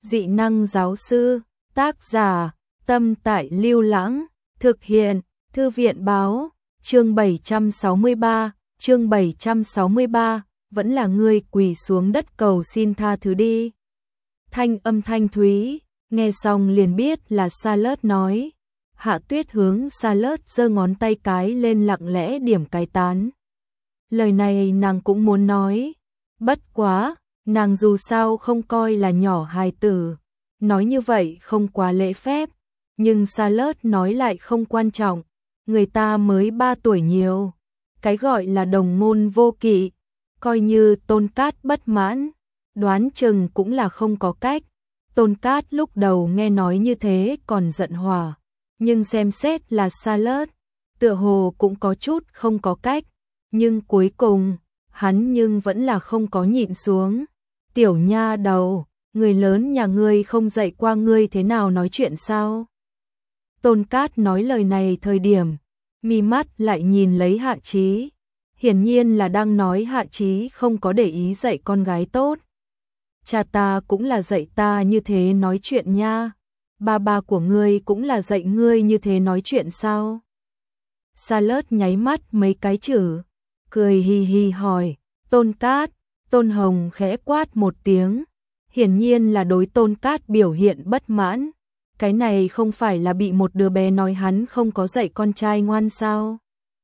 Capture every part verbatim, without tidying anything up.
Dị năng giáo sư, tác giả, Tâm Tại Lưu Lãng, thực hiện, Thư viện báo, chương bảy trăm sáu mươi ba, chương bảy trăm sáu mươi ba, vẫn là ngươi quỳ xuống đất cầu xin tha thứ đi. Thanh âm thanh thúy, nghe xong liền biết là Charlotte nói. Hạ Tuyết hướng Charlotte giơ ngón tay cái lên lặng lẽ điểm cái tán. Lời này nàng cũng muốn nói, bất quá, nàng dù sao không coi là nhỏ hài tử, nói như vậy không quá lễ phép, nhưng Charlotte nói lại không quan trọng, người ta mới ba tuổi nhiều, cái gọi là đồng ngôn vô kỵ, coi như Tôn Cát bất mãn, đoán chừng cũng là không có cách. Tôn Cát lúc đầu nghe nói như thế còn giận hỏa, nhưng xem xét là Charlotte, tựa hồ cũng có chút không có cách, nhưng cuối cùng, hắn nhưng vẫn là không có nhịn xuống. Tiểu nha đầu, người lớn nhà ngươi không dạy qua ngươi thế nào nói chuyện sao? Tôn Cát nói lời này thời điểm, mi mắt lại nhìn lấy Hạ Chí, hiển nhiên là đang nói Hạ Chí không có để ý dạy con gái tốt. Cha ta cũng là dạy ta như thế nói chuyện nha, ba ba của ngươi cũng là dạy ngươi như thế nói chuyện sao? Charlotte nháy mắt mấy cái chữ, cười hì hì hỏi, Tôn Cát. Tôn Hồng khẽ quát một tiếng, hiển nhiên là đối Tôn Cát biểu hiện bất mãn. Cái này không phải là bị một đứa bé nói hắn không có dạy con trai ngoan sao?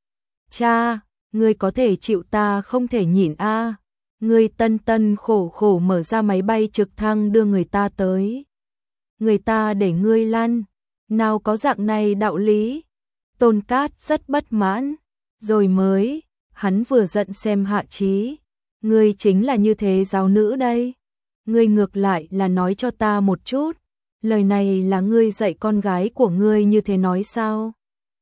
Cha, ngươi có thể chịu ta không thể nhịn a. À. Ngươi tân tân khổ khổ mở ra máy bay trực thăng đưa người ta tới. Người ta để ngươi lăn, nào có dạng này đạo lý. Tôn Cát rất bất mãn, rồi mới, hắn vừa giận xem Hạ Chí. Ngươi chính là như thế giáo nữ đây. Ngươi ngược lại là nói cho ta một chút, lời này là ngươi dạy con gái của ngươi như thế nói sao?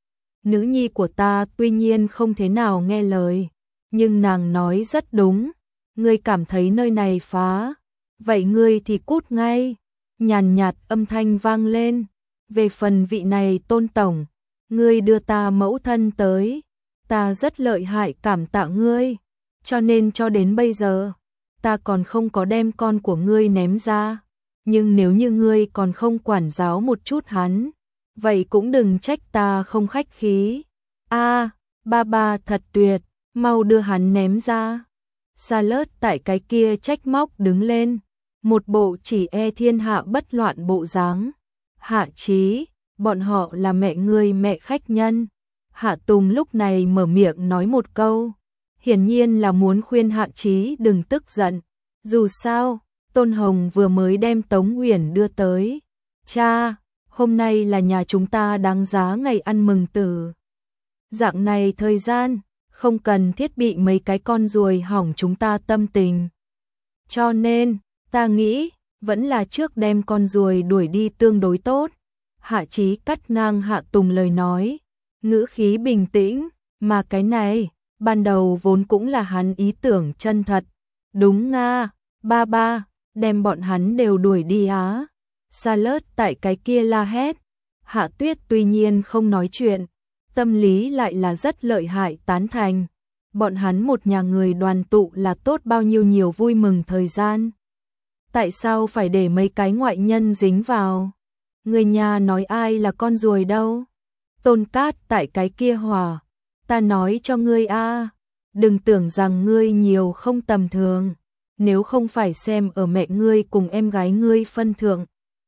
Nữ nhi của ta tuy nhiên không thế nào nghe lời, nhưng nàng nói rất đúng. Ngươi cảm thấy nơi này phá, vậy ngươi thì cút ngay. Nhàn nhạt âm thanh vang lên. Về phần vị này Tôn tổng, ngươi đưa ta mẫu thân tới, ta rất lợi hại cảm tạ ngươi. Cho nên cho đến bây giờ, ta còn không có đem con của ngươi ném ra. Nhưng nếu như ngươi còn không quản giáo một chút hắn, vậy cũng đừng trách ta không khách khí. A, à, ba ba thật tuyệt, mau đưa hắn ném ra. Charlotte tại cái kia trách móc đứng lên, một bộ chỉ e thiên hạ bất loạn bộ dáng. Hạ Chí, bọn họ là mẹ ngươi mẹ khách nhân. Hạ Tùng lúc này mở miệng nói một câu, hiển nhiên là muốn khuyên Hạ Chí đừng tức giận. Dù sao, Tôn Hồng vừa mới đem Tống Uyển đưa tới. Cha, hôm nay là nhà chúng ta đáng giá ngày ăn mừng tử. Dạng này thời gian, không cần thiết bị mấy cái con ruồi hỏng chúng ta tâm tình. Cho nên, ta nghĩ, vẫn là trước đem con ruồi đuổi đi tương đối tốt. Hạ Chí cắt ngang Hạ Tùng lời nói, ngữ khí bình tĩnh, mà cái này, ban đầu vốn cũng là hắn ý tưởng chân thật. Đúng nga, ba ba, đem bọn hắn đều đuổi đi á. Charlotte tại cái kia la hét. Hạ Tuyết tuy nhiên không nói chuyện, tâm lý lại là rất lợi hại tán thành. Bọn hắn một nhà người đoàn tụ là tốt bao nhiêu nhiều vui mừng thời gian. Tại sao phải để mấy cái ngoại nhân dính vào? Người nhà nói ai là con ruồi đâu? Tôn Cát tại cái kia hòa. Ta nói cho ngươi a, đừng tưởng rằng ngươi nhiều không tầm thường. Nếu không phải xem ở mẹ ngươi cùng em gái ngươi phân thượng,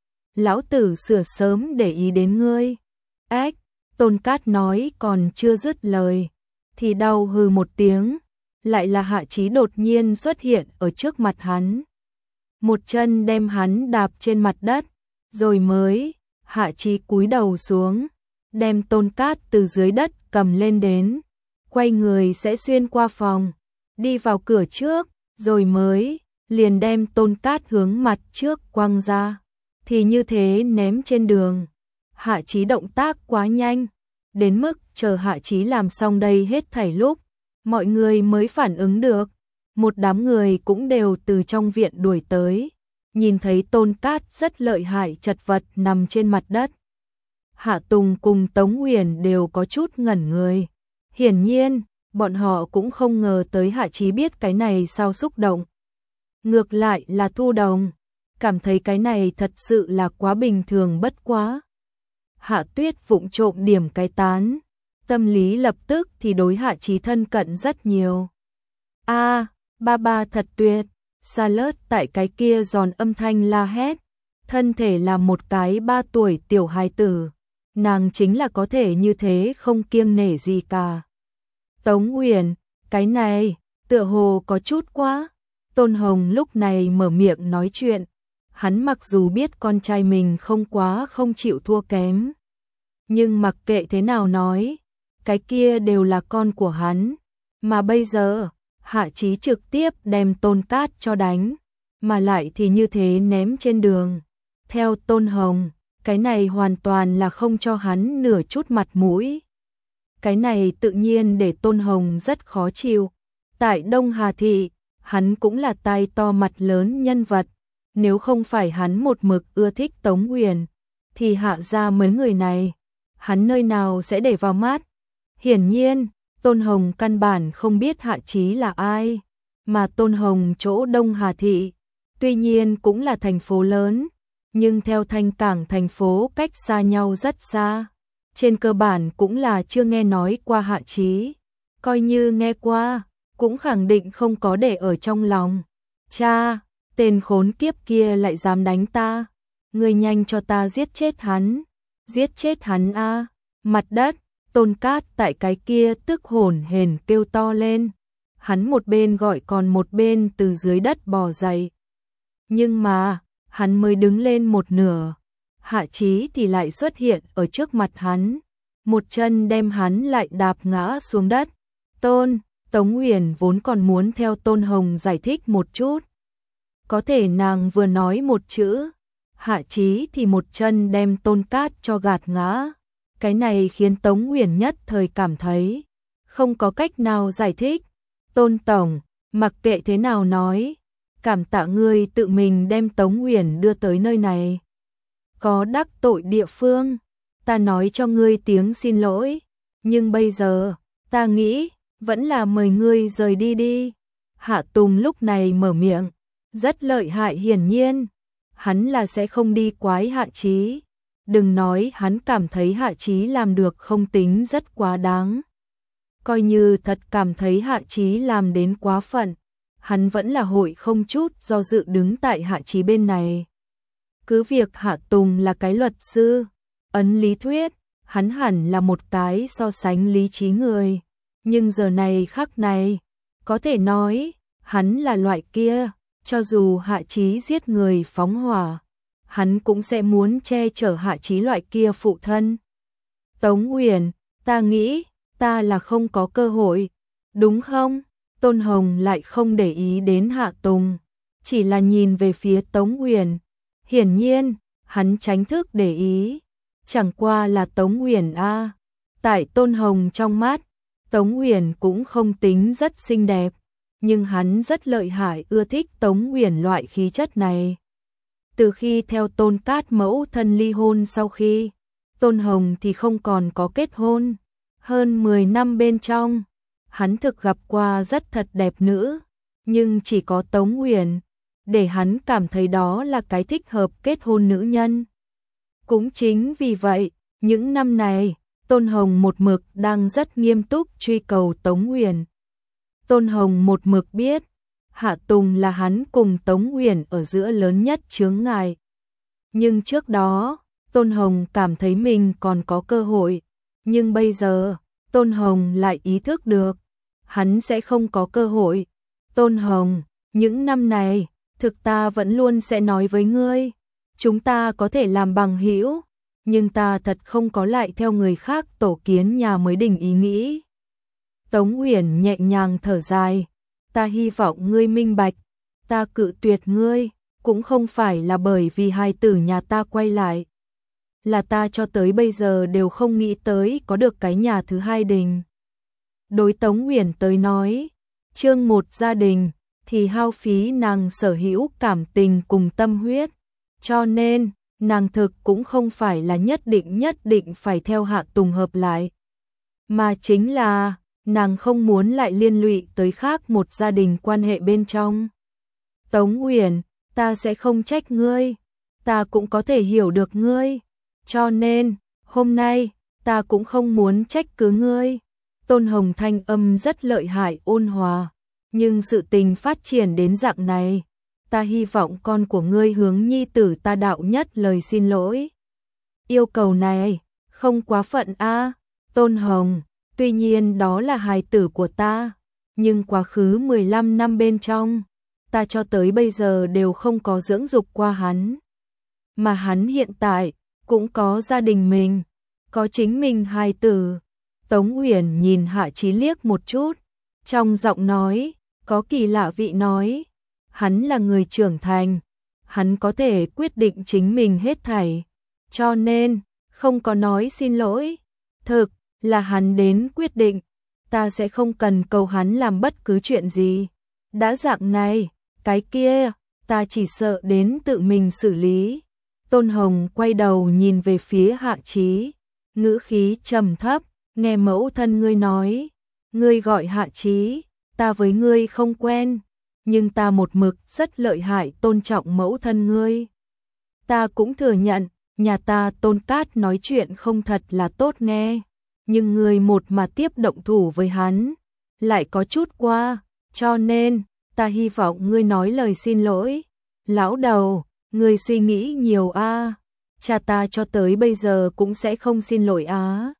lão tử sửa sớm để ý đến ngươi. Ách, Tôn Cát nói còn chưa dứt lời, thì đau hừ một tiếng, lại là Hạ Chí đột nhiên xuất hiện ở trước mặt hắn. Một chân đem hắn đạp trên mặt đất, rồi mới, Hạ Chí cúi đầu xuống, đem Tôn Cát từ dưới đất cầm lên đến, quay người sẽ xuyên qua phòng, đi vào cửa trước, rồi mới, liền đem Tôn Cát hướng mặt trước quăng ra, thì như thế ném trên đường. Hạ Chí động tác quá nhanh, đến mức chờ Hạ Chí làm xong đây hết thảy lúc, mọi người mới phản ứng được. Một đám người cũng đều từ trong viện đuổi tới, nhìn thấy Tôn Cát rất lợi hại chật vật nằm trên mặt đất. Hạ Tùng cùng Tống Uyển đều có chút ngẩn người. Hiển nhiên, bọn họ cũng không ngờ tới Hạ Chí biết cái này sao xúc động. Ngược lại là Thu Đồng, cảm thấy cái này thật sự là quá bình thường bất quá. Hạ Tuyết vụng trộm điểm cái tán, tâm lý lập tức thì đối Hạ Chí thân cận rất nhiều. A, à, ba ba thật tuyệt, Charlotte tại cái kia giòn âm thanh la hét, thân thể là một cái ba tuổi tiểu hài tử, nàng chính là có thể như thế không kiêng nể gì cả. Tống Uyển, cái này, tựa hồ có chút quá. Tôn Hồng lúc này mở miệng nói chuyện, hắn mặc dù biết con trai mình không quá không chịu thua kém, nhưng mặc kệ thế nào nói, cái kia đều là con của hắn, mà bây giờ, Hạ Chí trực tiếp đem Tôn Cát cho đánh, mà lại thì như thế ném trên đường. Theo Tôn Hồng, cái này hoàn toàn là không cho hắn nửa chút mặt mũi. Cái này tự nhiên để Tôn Hồng rất khó chịu. Tại Đông Hà Thị, hắn cũng là tai to mặt lớn nhân vật, nếu không phải hắn một mực ưa thích Tống Uyển, thì Hạ gia mấy người này, hắn nơi nào sẽ để vào mắt. Hiển nhiên, Tôn Hồng căn bản không biết Hạ Chí là ai, mà Tôn Hồng chỗ Đông Hà Thị, tuy nhiên cũng là thành phố lớn, nhưng theo Thanh Cảng thành phố cách xa nhau rất xa, trên cơ bản cũng là chưa nghe nói qua Hạ Chí, coi như nghe qua, cũng khẳng định không có để ở trong lòng. Cha, tên khốn kiếp kia lại dám đánh ta, ngươi nhanh cho ta giết chết hắn, giết chết hắn a. Mặt đất, Tôn Cát tại cái kia tức hổn hển kêu to lên, hắn một bên gọi còn một bên từ dưới đất bò dậy. Nhưng mà, hắn mới đứng lên một nửa, Hạ Chí thì lại xuất hiện ở trước mặt hắn, một chân đem hắn lại đạp ngã xuống đất. Tôn, Tống Uyển vốn còn muốn theo Tôn Hồng giải thích một chút. Có thể nàng vừa nói một chữ, Hạ Chí thì một chân đem Tôn Cát cho gạt ngã. Cái này khiến Tống Uyển nhất thời cảm thấy không có cách nào giải thích. Tôn tổng, mặc kệ thế nào nói, cảm tạ ngươi tự mình đem Tống Uyển đưa tới nơi này. Có đắc tội địa phương, ta nói cho ngươi tiếng xin lỗi, nhưng bây giờ, ta nghĩ, vẫn là mời ngươi rời đi đi. Hạ Tùng lúc này mở miệng, rất lợi hại hiển nhiên, hắn là sẽ không đi quái Hạ Chí. Đừng nói hắn cảm thấy Hạ Chí làm được không tính rất quá đáng. Coi như thật cảm thấy Hạ Chí làm đến quá phận, hắn vẫn là hội không chút do dự đứng tại Hạ Chí bên này. Cứ việc Hạ Tùng là cái luật sư, ấn lý thuyết, hắn hẳn là một cái so sánh lý trí người. Nhưng giờ này khắc này, có thể nói, hắn là loại kia, cho dù Hạ Chí giết người phóng hỏa, hắn cũng sẽ muốn che chở Hạ Chí loại kia phụ thân. Tống Uyển, ta nghĩ, ta là không có cơ hội, đúng không? Tôn Hồng lại không để ý đến Hạ Tùng, chỉ là nhìn về phía Tống Uyển. Hiển nhiên, hắn tránh thức để ý, chẳng qua là Tống Uyển a. Tại Tôn Hồng trong mắt, Tống Uyển cũng không tính rất xinh đẹp, nhưng hắn rất lợi hại ưa thích Tống Uyển loại khí chất này. Từ khi theo Tôn Cát mẫu thân ly hôn sau khi, Tôn Hồng thì không còn có kết hôn. Hơn mười năm bên trong, hắn thực gặp qua rất thật đẹp nữ, nhưng chỉ có Tống Uyển, để hắn cảm thấy đó là cái thích hợp kết hôn nữ nhân. Cũng chính vì vậy, những năm này, Tôn Hồng một mực đang rất nghiêm túc truy cầu Tống Uyển. Tôn Hồng một mực biết, Hạ Tùng là hắn cùng Tống Uyển ở giữa lớn nhất chướng ngại. Nhưng trước đó, Tôn Hồng cảm thấy mình còn có cơ hội, nhưng bây giờ, Tôn Hồng lại ý thức được, hắn sẽ không có cơ hội. Tôn Hồng, những năm này, thực ta vẫn luôn sẽ nói với ngươi, chúng ta có thể làm bằng hữu, nhưng ta thật không có lại theo người khác tổ kiến nhà mới đình ý nghĩ. Tống Uyển nhẹ nhàng thở dài, ta hy vọng ngươi minh bạch, ta cự tuyệt ngươi, cũng không phải là bởi vì hai tử nhà ta quay lại, là ta cho tới bây giờ đều không nghĩ tới có được cái nhà thứ hai đình. Đối Tống Uyển tới nói, chương một gia đình thì hao phí nàng sở hữu cảm tình cùng tâm huyết, cho nên nàng thực cũng không phải là nhất định nhất định phải theo Hạ Tùng hợp lại, mà chính là nàng không muốn lại liên lụy tới khác một gia đình quan hệ bên trong. Tống Uyển, ta sẽ không trách ngươi, ta cũng có thể hiểu được ngươi, cho nên, hôm nay, ta cũng không muốn trách cứ ngươi. Tôn Hồng thanh âm rất lợi hại ôn hòa, nhưng sự tình phát triển đến dạng này, ta hy vọng con của ngươi hướng nhi tử ta đạo nhất lời xin lỗi. Yêu cầu này, không quá phận a, Tôn Hồng, tuy nhiên đó là hài tử của ta, nhưng quá khứ mười lăm năm bên trong, ta cho tới bây giờ đều không có dưỡng dục qua hắn. Mà hắn hiện tại, cũng có gia đình mình, có chính mình hài tử. Tống Uyển nhìn Hạ Chí liếc một chút, trong giọng nói, có kỳ lạ vị nói, hắn là người trưởng thành, hắn có thể quyết định chính mình hết thảy, cho nên, không có nói xin lỗi, thực là hắn đến quyết định, ta sẽ không cần cầu hắn làm bất cứ chuyện gì. Đã dạng này, cái kia, ta chỉ sợ đến tự mình xử lý. Tôn Hồng quay đầu nhìn về phía Hạ Chí, ngữ khí trầm thấp, nghe mẫu thân ngươi nói, ngươi gọi Hạ Chí, ta với ngươi không quen, nhưng ta một mực rất lợi hại tôn trọng mẫu thân ngươi. Ta cũng thừa nhận, nhà ta Tôn Cát nói chuyện không thật là tốt nghe, nhưng ngươi một mà tiếp động thủ với hắn, lại có chút qua, cho nên, ta hy vọng ngươi nói lời xin lỗi. Lão đầu, ngươi suy nghĩ nhiều a, cha ta cho tới bây giờ cũng sẽ không xin lỗi á.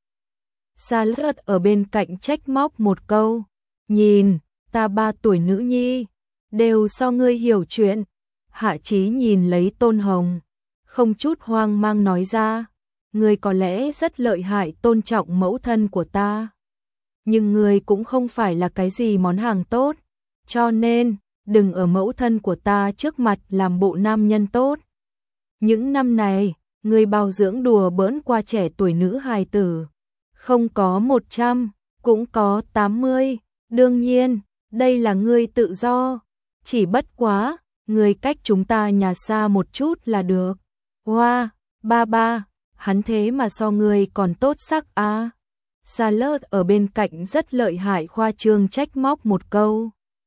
Sa Lướt ở bên cạnh trách móc một câu, nhìn, ta ba tuổi nữ nhi, đều so ngươi hiểu chuyện. Hạ Chí nhìn lấy Tôn Hồng, không chút hoang mang nói ra, ngươi có lẽ rất lợi hại tôn trọng mẫu thân của ta, nhưng ngươi cũng không phải là cái gì món hàng tốt, cho nên, đừng ở mẫu thân của ta trước mặt làm bộ nam nhân tốt. Những năm này, ngươi bao dưỡng đùa bỡn qua trẻ tuổi nữ hài tử, không có một trăm, cũng có tám mươi, đương nhiên, đây là ngươi tự do, chỉ bất quá, ngươi cách chúng ta nhà xa một chút là được. Hoa, ba ba, hắn thế mà so ngươi còn tốt sắc a. Sa Lướt ở bên cạnh rất lợi hại khoa trương trách móc một câu.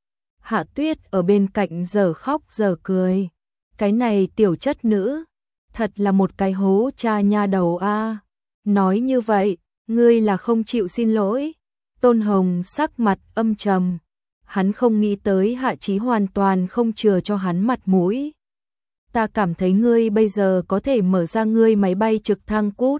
Hạ Tuyết ở bên cạnh giờ khóc giờ cười, cái này tiểu chất nữ, thật là một cái hố cha nha đầu a. Nói như vậy, ngươi là không chịu xin lỗi. Tôn Hồng sắc mặt âm trầm, hắn không nghĩ tới Hạ Chí hoàn toàn không chừa cho hắn mặt mũi. Ta cảm thấy ngươi bây giờ có thể mở ra ngươi máy bay trực thăng cút.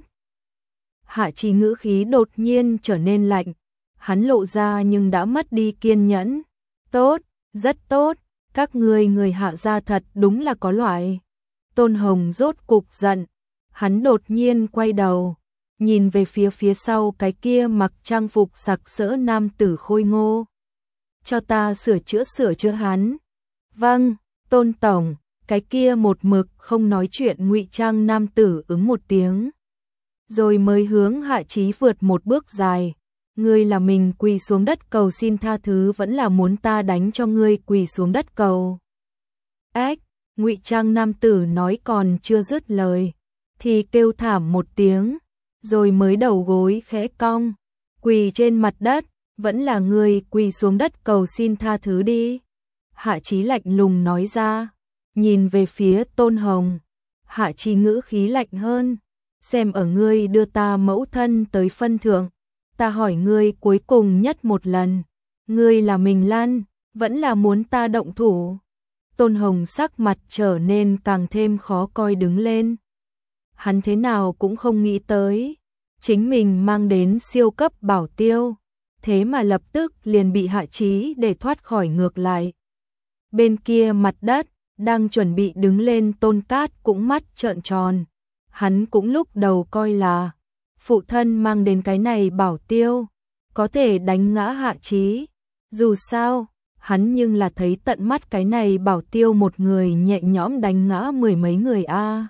Hạ Chí ngữ khí đột nhiên trở nên lạnh, hắn lộ ra nhưng đã mất đi kiên nhẫn. Tốt, rất tốt, các ngươi người Hạ gia thật đúng là có loại. Tôn Hồng rốt cục giận, hắn đột nhiên quay đầu, nhìn về phía phía sau cái kia mặc trang phục sặc sỡ nam tử khôi ngô. Cho ta sửa chữa sửa chữa hắn. Vâng, Tôn tổng, cái kia một mực không nói chuyện ngụy trang nam tử ứng một tiếng. Rồi mới hướng Hạ Chí vượt một bước dài. Ngươi là mình quỳ xuống đất cầu xin tha thứ vẫn là muốn ta đánh cho ngươi quỳ xuống đất cầu. Ách, ngụy trang nam tử nói còn chưa dứt lời, thì kêu thảm một tiếng, rồi mới đầu gối khẽ cong, quỳ trên mặt đất, vẫn là ngươi quỳ xuống đất cầu xin tha thứ đi. Hạ Chí lạnh lùng nói ra, nhìn về phía Tôn Hồng, Hạ Chí ngữ khí lạnh hơn, xem ở ngươi đưa ta mẫu thân tới phân thượng, ta hỏi ngươi cuối cùng nhất một lần, ngươi là mình lăn, vẫn là muốn ta động thủ. Tôn Hồng sắc mặt trở nên càng thêm khó coi đứng lên. Hắn thế nào cũng không nghĩ tới, chính mình mang đến siêu cấp bảo tiêu, thế mà lập tức liền bị Hạ Chí để thoát khỏi ngược lại. Bên kia mặt đất, đang chuẩn bị đứng lên Tôn Cát cũng mắt trợn tròn. Hắn cũng lúc đầu coi là phụ thân mang đến cái này bảo tiêu, có thể đánh ngã Hạ Chí. Dù sao, hắn nhưng là thấy tận mắt cái này bảo tiêu một người nhẹ nhõm đánh ngã mười mấy người a. À.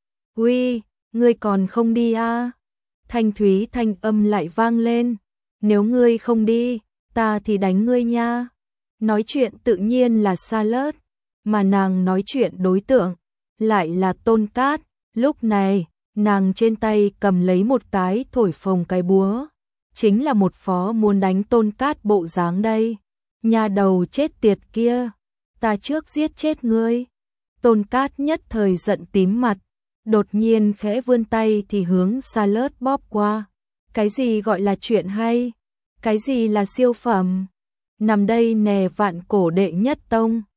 Uy, ngươi còn không đi a? À? Thanh thúy thanh âm lại vang lên. Nếu ngươi không đi, ta thì đánh ngươi nha. Nói chuyện tự nhiên là Sa Lướt, mà nàng nói chuyện đối tượng lại là Tôn Cát. Lúc này, nàng trên tay cầm lấy một cái thổi phồng cái búa, chính là một phó muốn đánh Tôn Cát bộ dáng đây. Nhà đầu chết tiệt kia, ta trước giết chết ngươi. Tôn Cát nhất thời giận tím mặt, đột nhiên khẽ vươn tay thì hướng Salad bóp qua. Cái gì gọi là chuyện hay? Cái gì là siêu phẩm? Nằm đây nè vạn cổ đệ nhất tông.